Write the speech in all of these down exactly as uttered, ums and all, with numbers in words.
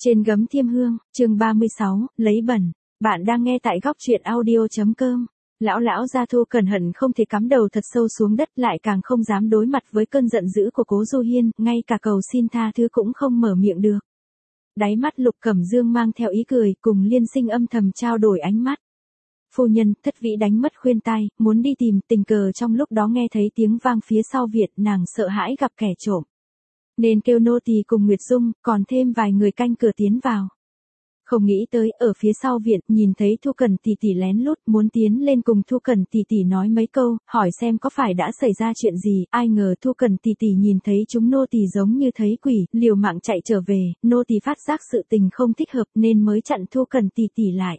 Trên gấm thiêm hương, chương ba mươi sáu, lấy bẩn. Bạn đang nghe tại góc truyện audio.com. Lão lão gia Thu cẩn hận không thể cắm đầu thật sâu xuống đất, lại càng không dám đối mặt với cơn giận dữ của Cố Du Hiên, ngay cả cầu xin tha thứ cũng không mở miệng được. Đáy mắt Lục Cẩm Dương mang theo ý cười, cùng Liên Sinh âm thầm trao đổi ánh mắt. Phu nhân, Thất Vĩ đánh mất khuyên tai, muốn đi tìm, tình cờ trong lúc đó nghe thấy tiếng vang phía sau viện, nàng sợ hãi gặp kẻ trộm, nên kêu nô tỳ cùng Nguyệt Dung, còn thêm vài người canh cửa tiến vào. Không nghĩ tới, ở phía sau viện, nhìn thấy Thu Cẩn tỷ tỷ lén lút, muốn tiến lên cùng Thu Cẩn tỷ tỷ nói mấy câu, hỏi xem có phải đã xảy ra chuyện gì, ai ngờ Thu Cẩn tỷ tỷ nhìn thấy chúng nô tỳ giống như thấy quỷ, liều mạng chạy trở về, nô tỳ phát giác sự tình không thích hợp nên mới chặn Thu Cẩn tỷ tỷ lại.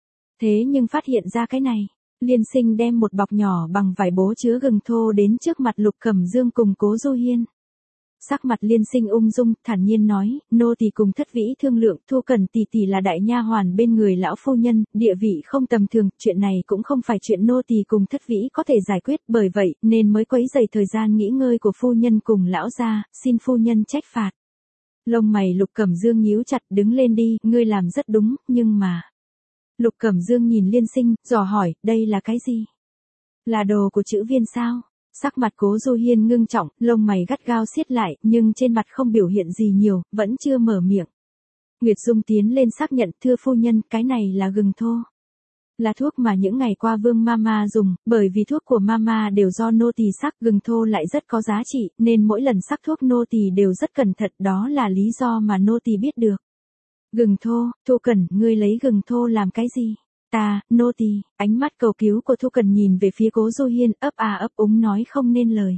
Thế nhưng phát hiện ra cái này, Liên Sinh đem một bọc nhỏ bằng vải bố chứa gừng thô đến trước mặt Lục Cẩm Dương cùng Cố Du Hiên. Sắc mặt Liên Sinh ung dung, thản nhiên nói, nô tỳ cùng Thất Vĩ thương lượng, Thu Cẩn tỷ tỷ là đại nha hoàn bên người lão phu nhân, địa vị không tầm thường, chuyện này cũng không phải chuyện nô tỳ cùng Thất Vĩ có thể giải quyết, bởi vậy nên mới quấy rầy thời gian nghỉ ngơi của phu nhân cùng lão gia, xin phu nhân trách phạt. Lông mày Lục Cẩm Dương nhíu chặt, đứng lên đi, ngươi làm rất đúng, nhưng mà. Lục Cẩm Dương nhìn Liên Sinh, dò hỏi, đây là cái gì? Là đồ của chữ viên sao? Sắc mặt Cố Du Hiên ngưng trọng, lông mày gắt gao siết lại, nhưng trên mặt không biểu hiện gì nhiều, vẫn chưa mở miệng. Nguyệt Dung tiến lên xác nhận, thưa phu nhân, cái này là gừng thô. Là thuốc mà những ngày qua Vương Mama dùng, bởi vì thuốc của Mama đều do nô tỳ sắc, gừng thô lại rất có giá trị, nên mỗi lần sắc thuốc nô tỳ đều rất cẩn thận, đó là lý do mà nô tỳ biết được. Gừng thô, Thu Cẩn, ngươi lấy gừng thô làm cái gì? Ta, nô tỳ, ánh mắt cầu cứu của Thu Cẩn nhìn về phía Cố Du Hiên, ấp à ấp úng nói không nên lời.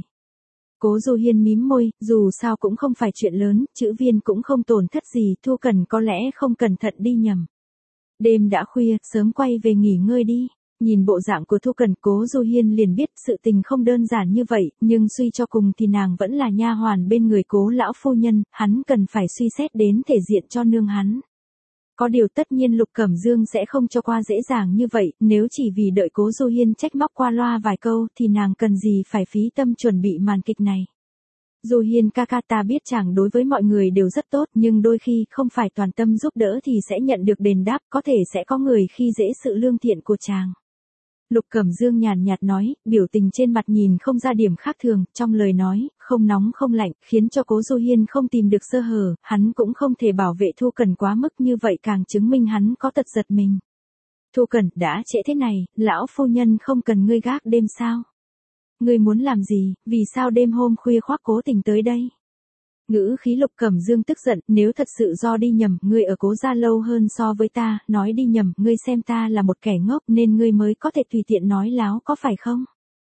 Cố Du Hiên mím môi, dù sao cũng không phải chuyện lớn, chữ viên cũng không tổn thất gì, Thu Cẩn có lẽ không cẩn thận đi nhầm. Đêm đã khuya, sớm quay về nghỉ ngơi đi. Nhìn bộ dạng của Thu Cẩn, Cố Du Hiên liền biết sự tình không đơn giản như vậy, nhưng suy cho cùng thì nàng vẫn là nha hoàn bên người Cố lão phu nhân, hắn cần phải suy xét đến thể diện cho nương hắn. Có điều tất nhiên Lục Cẩm Dương sẽ không cho qua dễ dàng như vậy, nếu chỉ vì đợi Cố Du Hiên trách móc qua loa vài câu thì nàng cần gì phải phí tâm chuẩn bị màn kịch này. Du Hiên ca ca, ta biết chàng đối với mọi người đều rất tốt, nhưng đôi khi không phải toàn tâm giúp đỡ thì sẽ nhận được đền đáp, có thể sẽ có người khi dễ sự lương thiện của chàng. Lục Cẩm Dương nhàn nhạt nói, biểu tình trên mặt nhìn không ra điểm khác thường, trong lời nói, không nóng không lạnh, khiến cho Cố Du Hiên không tìm được sơ hở, hắn cũng không thể bảo vệ Thu Cẩn quá mức như vậy, càng chứng minh hắn có tật giật mình. Thu Cẩn, đã trễ thế này, lão phu nhân không cần ngươi gác đêm sao? Ngươi muốn làm gì, vì sao đêm hôm khuya khoác cố tình tới đây? Ngữ khí Lục Cẩm Dương tức giận, nếu thật sự do đi nhầm, ngươi ở Cố gia lâu hơn so với ta, nói đi nhầm, ngươi xem ta là một kẻ ngốc nên ngươi mới có thể tùy tiện nói láo, có phải không?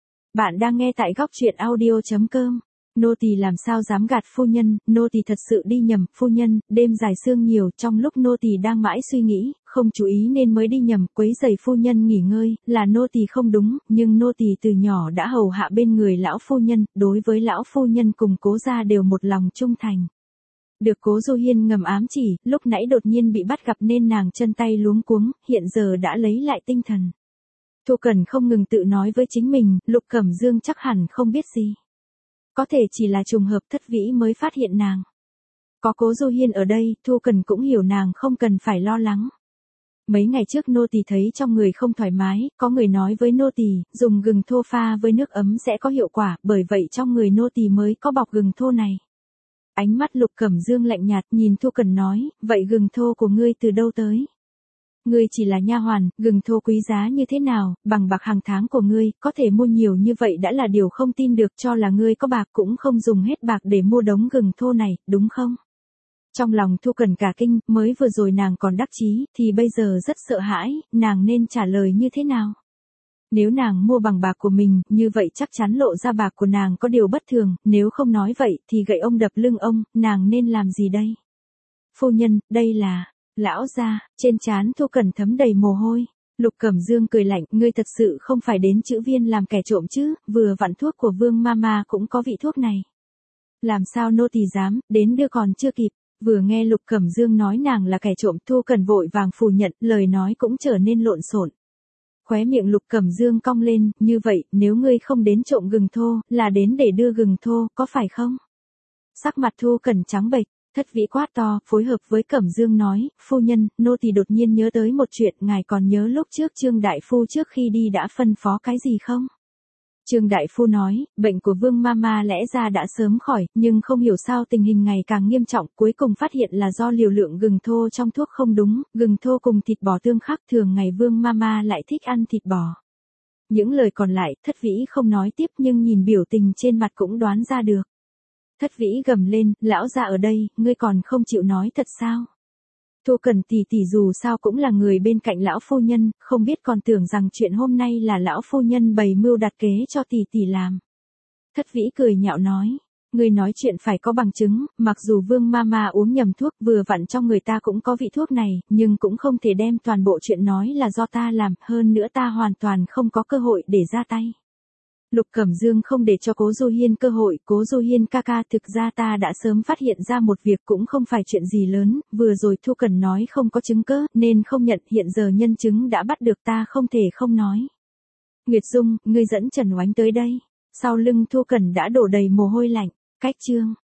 Bạn đang nghe tại góc truyện audio.com. Nô tỳ làm sao dám gạt phu nhân, nô tỳ thật sự đi nhầm, phu nhân, đêm dài sương nhiều, trong lúc nô tỳ đang mãi suy nghĩ, không chú ý nên mới đi nhầm, quấy rầy phu nhân nghỉ ngơi, là nô tỳ không đúng, nhưng nô tỳ từ nhỏ đã hầu hạ bên người lão phu nhân, đối với lão phu nhân cùng Cố gia đều một lòng trung thành. Được Cố Du Hiên ngầm ám chỉ, lúc nãy đột nhiên bị bắt gặp nên nàng chân tay luống cuống, hiện giờ đã lấy lại tinh thần. Thu Cẩn không ngừng tự nói với chính mình, Lục Cẩm Dương chắc hẳn không biết gì. Có thể chỉ là trùng hợp, Thất Vĩ mới phát hiện nàng. Có Cố Du Hiên ở đây, Thu Cẩn cũng hiểu nàng không cần phải lo lắng. Mấy ngày trước nô tỳ thấy trong người không thoải mái, có người nói với nô tỳ, dùng gừng thô pha với nước ấm sẽ có hiệu quả, bởi vậy trong người nô tỳ mới có bọc gừng thô này. Ánh mắt Lục Cẩm Dương lạnh nhạt nhìn Thu Cẩn nói, vậy gừng thô của ngươi từ đâu tới? Ngươi chỉ là nha hoàn, gừng thô quý giá như thế nào, bằng bạc hàng tháng của ngươi, có thể mua nhiều như vậy đã là điều không tin được, cho là ngươi có bạc cũng không dùng hết bạc để mua đống gừng thô này, đúng không? Trong lòng Thu Cẩn cả kinh, mới vừa rồi nàng còn đắc chí, thì bây giờ rất sợ hãi, nàng nên trả lời như thế nào? Nếu nàng mua bằng bạc của mình, như vậy chắc chắn lộ ra bạc của nàng có điều bất thường, nếu không nói vậy, thì gậy ông đập lưng ông, nàng nên làm gì đây? Phu nhân, đây là... Lão gia, trên trán Thu Cẩn thấm đầy mồ hôi. Lục Cẩm Dương cười lạnh, ngươi thật sự không phải đến chữ viên làm kẻ trộm chứ, vừa vặn thuốc của Vương Mama cũng có vị thuốc này. Làm sao nô tỳ dám, đến đưa còn chưa kịp. Vừa nghe Lục Cẩm Dương nói nàng là kẻ trộm, Thu Cẩn vội vàng phủ nhận, lời nói cũng trở nên lộn xộn. Khóe miệng Lục Cẩm Dương cong lên, như vậy, nếu ngươi không đến trộm gừng thô, là đến để đưa gừng thô, có phải không? Sắc mặt Thu Cẩn trắng bệch. Thất Vĩ quát to, phối hợp với Cẩm Dương nói, phu nhân, nô tỳ đột nhiên nhớ tới một chuyện, ngài còn nhớ lúc trước Trương Đại Phu trước khi đi đã phân phó cái gì không? Trương Đại Phu nói, bệnh của Vương Mama lẽ ra đã sớm khỏi, nhưng không hiểu sao tình hình ngày càng nghiêm trọng, cuối cùng phát hiện là do liều lượng gừng thô trong thuốc không đúng, gừng thô cùng thịt bò tương khắc, thường ngày Vương Mama lại thích ăn thịt bò. Những lời còn lại, Thất Vĩ không nói tiếp nhưng nhìn biểu tình trên mặt cũng đoán ra được. Thất Vĩ gầm lên, lão gia ở đây, ngươi còn không chịu nói thật sao? Thu Cần tỷ tỷ dù sao cũng là người bên cạnh lão phu nhân, không biết còn tưởng rằng chuyện hôm nay là lão phu nhân bày mưu đặt kế cho tỷ tỷ làm. Thất Vĩ cười nhạo nói, ngươi nói chuyện phải có bằng chứng, mặc dù Vương Mama uống nhầm thuốc vừa vặn trong người ta cũng có vị thuốc này, nhưng cũng không thể đem toàn bộ chuyện nói là do ta làm, hơn nữa ta hoàn toàn không có cơ hội để ra tay. Lục Cẩm Dương không để cho Cố Du Hiên cơ hội, Cố Du Hiên ca ca, thực ra ta đã sớm phát hiện ra một việc cũng không phải chuyện gì lớn, vừa rồi Thu Cần nói không có chứng cớ, nên không nhận, hiện giờ nhân chứng đã bắt được ta không thể không nói. Nguyệt Dung, ngươi dẫn Trần Oánh tới đây. Sau lưng Thu Cần đã đổ đầy mồ hôi lạnh, cách chương.